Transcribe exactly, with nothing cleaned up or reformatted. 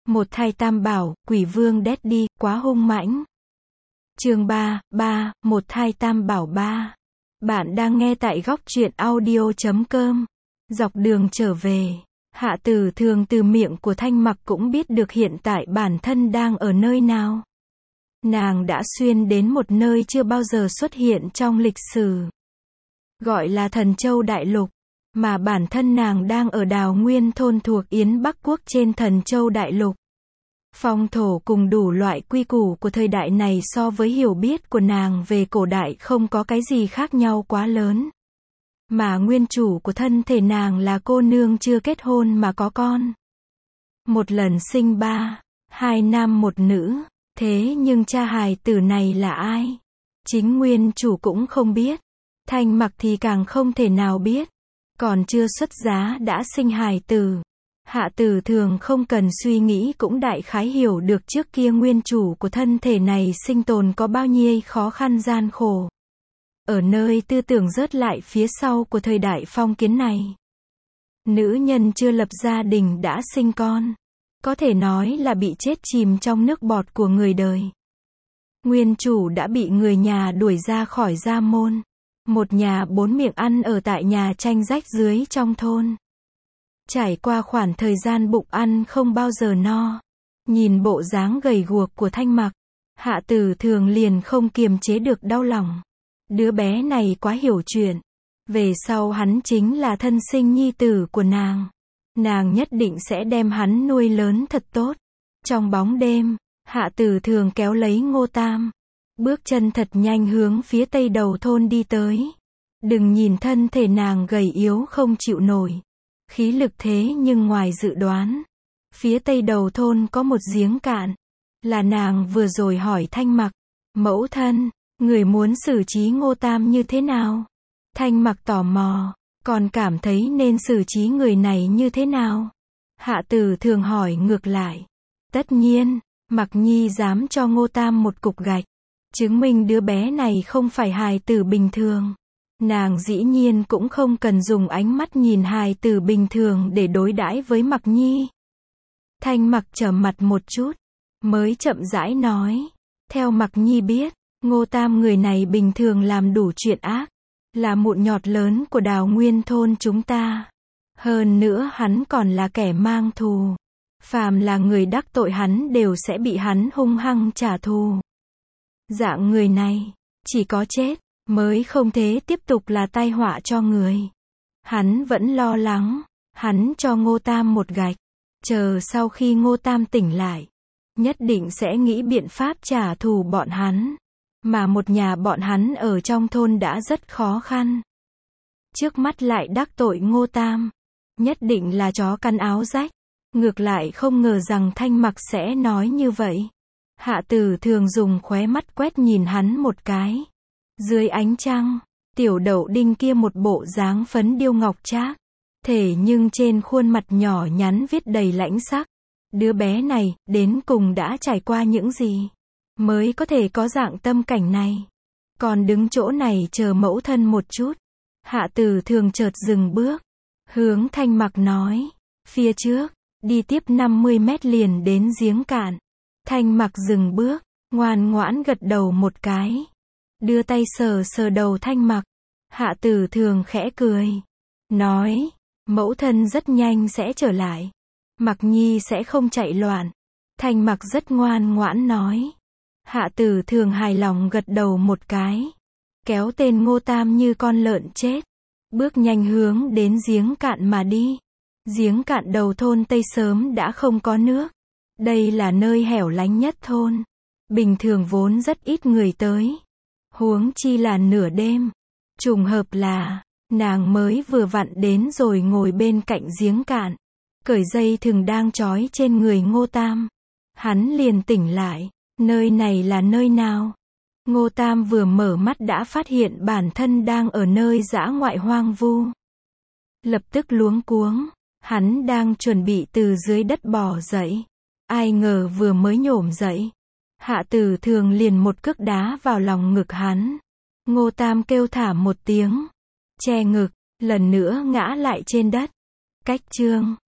Một thai tam bảo, quỷ vương Daddy, quá hung mãnh. Chương ba, ba, một thai tam bảo ba. Bạn đang nghe tại góc truyện audio chấm com. Dọc đường trở về, Hạ Tử Thường từ miệng của Thanh Mặc cũng biết được hiện tại bản thân đang ở nơi nào. Nàng đã xuyên đến một nơi chưa bao giờ xuất hiện trong lịch sử. Gọi là Thần Châu Đại Lục. Mà bản thân nàng đang ở Đào Nguyên thôn thuộc Yến Bắc Quốc trên Thần Châu Đại Lục. Phong thổ cùng đủ loại quy củ của thời đại này so với hiểu biết của nàng về cổ đại không có cái gì khác nhau quá lớn. Mà nguyên chủ của thân thể nàng là cô nương chưa kết hôn mà có con. Một lần sinh ba, hai nam một nữ, thế nhưng cha hài tử này là ai? Chính nguyên chủ cũng không biết. Thanh Mặc thì càng không thể nào biết. Còn chưa xuất giá đã sinh hài tử. Hạ Tử Thường không cần suy nghĩ cũng đại khái hiểu được trước kia nguyên chủ của thân thể này sinh tồn có bao nhiêu khó khăn gian khổ. Ở nơi tư tưởng rớt lại phía sau của thời đại phong kiến này. Nữ nhân chưa lập gia đình đã sinh con. Có thể nói là bị chết chìm trong nước bọt của người đời. Nguyên chủ đã bị người nhà đuổi ra khỏi gia môn. Một nhà bốn miệng ăn ở tại nhà tranh rách dưới trong thôn. Trải qua khoảng thời gian bụng ăn không bao giờ no. Nhìn bộ dáng gầy guộc của Thanh Mặc, Hạ Tử Thường liền không kiềm chế được đau lòng. Đứa bé này quá hiểu chuyện. Về sau hắn chính là thân sinh nhi tử của nàng. Nàng nhất định sẽ đem hắn nuôi lớn thật tốt. Trong bóng đêm, Hạ Tử Thường kéo lấy Ngô Tam. Bước chân thật nhanh hướng phía tây đầu thôn đi tới. Đừng nhìn thân thể nàng gầy yếu không chịu nổi. Khí lực thế nhưng ngoài dự đoán. Phía tây đầu thôn có một giếng cạn. Là nàng vừa rồi hỏi Thanh Mặc. Mẫu thân, người muốn xử trí Ngô Tam như thế nào? Thanh Mặc tò mò. Còn cảm thấy nên xử trí người này như thế nào? Hạ Tử Thường hỏi ngược lại. Tất nhiên, Mặc Nhi dám cho Ngô Tam một cục gạch. Chứng minh đứa bé này không phải hài tử bình thường. Nàng dĩ nhiên cũng không cần dùng ánh mắt nhìn hài tử bình thường để đối đãi với Mặc Nhi. Thanh Mặc trầm mặt một chút, mới chậm rãi nói. Theo Mặc Nhi biết, Ngô Tam người này bình thường làm đủ chuyện ác. Là mụn nhọt lớn của Đào Nguyên thôn chúng ta. Hơn nữa hắn còn là kẻ mang thù. Phàm là người đắc tội hắn đều sẽ bị hắn hung hăng trả thù. Dạng người này, chỉ có chết, mới không thể tiếp tục là tai họa cho người. Hắn vẫn lo lắng, hắn cho Ngô Tam một gạch. Chờ sau khi Ngô Tam tỉnh lại, nhất định sẽ nghĩ biện pháp trả thù bọn hắn. Mà một nhà bọn hắn ở trong thôn đã rất khó khăn. Trước mắt lại đắc tội Ngô Tam. Nhất định là chó cắn áo rách. Ngược lại không ngờ rằng Thanh Mặc sẽ nói như vậy. Hạ Tử Thường dùng khóe mắt quét nhìn hắn một cái. Dưới ánh trăng, tiểu đậu đinh kia một bộ dáng phấn điêu ngọc trác. Thể nhưng trên khuôn mặt nhỏ nhắn viết đầy lãnh sắc. Đứa bé này, đến cùng đã trải qua những gì? Mới có thể có dạng tâm cảnh này. Còn đứng chỗ này chờ mẫu thân một chút. Hạ Tử Thường chợt dừng bước. Hướng Thanh Mặc nói. Phía trước, đi tiếp năm mươi mét liền đến giếng cạn. Thanh Mặc dừng bước, ngoan ngoãn gật đầu một cái. Đưa tay sờ sờ đầu Thanh Mặc. Hạ Tử Thường khẽ cười. Nói, mẫu thân rất nhanh sẽ trở lại. Mặc Nhi sẽ không chạy loạn. Thanh Mặc rất ngoan ngoãn nói. Hạ Tử Thường hài lòng gật đầu một cái. Kéo tên Ngô Tam như con lợn chết. Bước nhanh hướng đến giếng cạn mà đi. Giếng cạn đầu thôn Tây sớm đã không có nước. Đây là nơi hẻo lánh nhất thôn. Bình thường vốn rất ít người tới. Huống chi là nửa đêm. Trùng hợp là, nàng mới vừa vặn đến rồi ngồi bên cạnh giếng cạn. Cởi dây thừng đang trói trên người Ngô Tam. Hắn liền tỉnh lại. Nơi này là nơi nào? Ngô Tam vừa mở mắt đã phát hiện bản thân đang ở nơi dã ngoại hoang vu. Lập tức luống cuống. Hắn đang chuẩn bị từ dưới đất bò dậy. Ai ngờ vừa mới nhổm dậy. Hạ Tử Thường liền một cước đá vào lòng ngực hắn. Ngô Tam kêu thả một tiếng. Che ngực, lần nữa ngã lại trên đất. Cách chương